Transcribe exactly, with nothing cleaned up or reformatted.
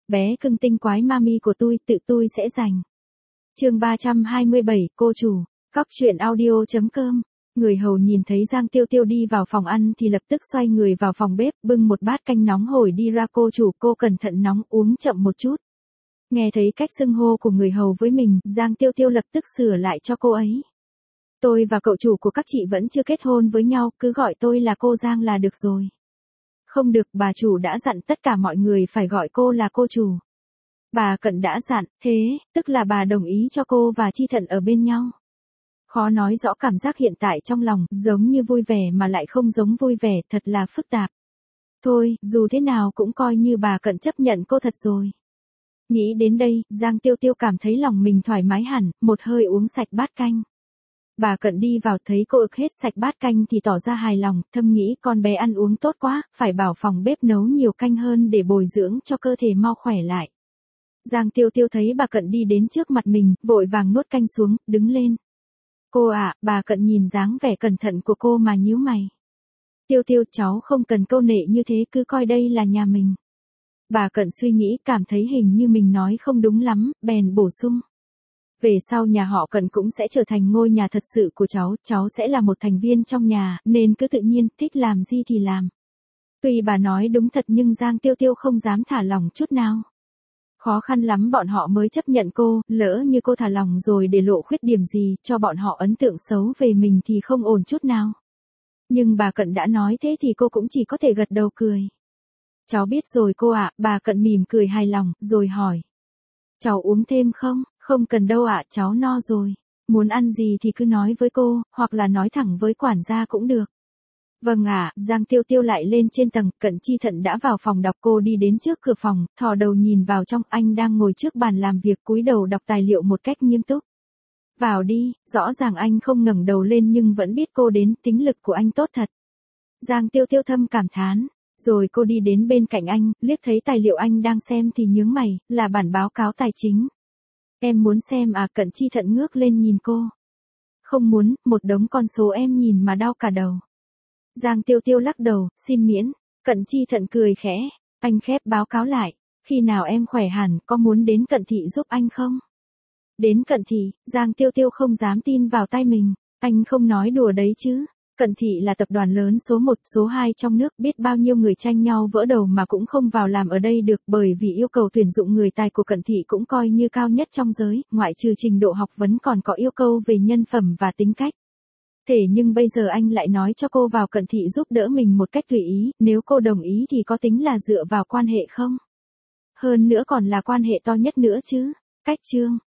bé cưng tinh quái mami của tôi, tự tôi sẽ giành. Chương ba trăm hai mươi bảy, cô chủ. Góc truyện audio chấm com. Người hầu nhìn thấy Giang Tiêu Tiêu đi vào phòng ăn thì lập tức xoay người vào phòng bếp, bưng một bát canh nóng hổi đi ra, cô chủ, cô cẩn thận nóng, uống chậm một chút. Nghe thấy cách xưng hô của người hầu với mình, Giang Tiêu Tiêu lập tức sửa lại cho cô ấy. Tôi và cậu chủ của các chị vẫn chưa kết hôn với nhau, cứ gọi tôi là cô Giang là được rồi. Không được, bà chủ đã dặn tất cả mọi người phải gọi cô là cô chủ. Bà Cận đã dặn, thế, tức là bà đồng ý cho cô và Chi Thận ở bên nhau. Khó nói rõ cảm giác hiện tại trong lòng, giống như vui vẻ mà lại không giống vui vẻ, thật là phức tạp. Thôi, dù thế nào cũng coi như bà Cận chấp nhận cô thật rồi. Nghĩ đến đây, Giang Tiêu Tiêu cảm thấy lòng mình thoải mái hẳn, một hơi uống sạch bát canh. Bà Cận đi vào thấy cô ực hết sạch bát canh thì tỏ ra hài lòng, thầm nghĩ con bé ăn uống tốt quá, phải bảo phòng bếp nấu nhiều canh hơn để bồi dưỡng cho cơ thể mau khỏe lại. Giang Tiêu Tiêu thấy bà Cận đi đến trước mặt mình, vội vàng nuốt canh xuống, đứng lên. Cô ạ, bà Cận nhìn dáng vẻ cẩn thận của cô mà nhíu mày. Tiêu Tiêu, cháu không cần câu nệ như thế, cứ coi đây là nhà mình. Bà Cận suy nghĩ, cảm thấy hình như mình nói không đúng lắm, bèn bổ sung. Về sau nhà họ Cận cũng sẽ trở thành ngôi nhà thật sự của cháu, cháu sẽ là một thành viên trong nhà, nên cứ tự nhiên, thích làm gì thì làm. Tuy bà nói đúng thật nhưng Giang Tiêu Tiêu không dám thả lòng chút nào. Khó khăn lắm bọn họ mới chấp nhận cô, lỡ như cô thả lòng rồi để lộ khuyết điểm gì, cho bọn họ ấn tượng xấu về mình thì không ổn chút nào. Nhưng bà Cận đã nói thế thì cô cũng chỉ có thể gật đầu cười. Cháu biết rồi cô ạ, bà Cận mỉm cười hài lòng, rồi hỏi. Cháu uống thêm không? Không cần đâu ạ, cháu no rồi. Muốn ăn gì thì cứ nói với cô, hoặc là nói thẳng với quản gia cũng được. Vâng ạ, Giang Tiêu Tiêu lại lên trên tầng, Cận Chi Thận đã vào phòng đọc, cô đi đến trước cửa phòng, thò đầu nhìn vào trong, anh đang ngồi trước bàn làm việc cúi đầu đọc tài liệu một cách nghiêm túc. Vào đi, rõ ràng anh không ngẩng đầu lên nhưng vẫn biết cô đến, tính lực của anh tốt thật. Giang Tiêu Tiêu thâm cảm thán, rồi cô đi đến bên cạnh anh, liếc thấy tài liệu anh đang xem thì nhướng mày, là bản báo cáo tài chính. Em muốn xem à? Cận Chi Thận ngước lên nhìn cô. Không muốn, một đống con số em nhìn mà đau cả đầu. Giang Tiêu Tiêu lắc đầu, xin miễn. Cận Chi Thận cười khẽ, anh khép báo cáo lại. Khi nào em khỏe hẳn, có muốn đến Cận Thị giúp anh không? Đến Cận Thị, Giang Tiêu Tiêu không dám tin vào tai mình. Anh không nói đùa đấy chứ. Cận Thị là tập đoàn lớn số một, số hai trong nước, biết bao nhiêu người tranh nhau vỡ đầu mà cũng không vào làm ở đây được, bởi vì yêu cầu tuyển dụng người tài của Cận Thị cũng coi như cao nhất trong giới, ngoại trừ trình độ học vấn còn có yêu cầu về nhân phẩm và tính cách. Thế nhưng bây giờ anh lại nói cho cô vào Cận Thị giúp đỡ mình một cách tùy ý, nếu cô đồng ý thì có tính là dựa vào quan hệ không? Hơn nữa còn là quan hệ to nhất nữa chứ. Cách chương.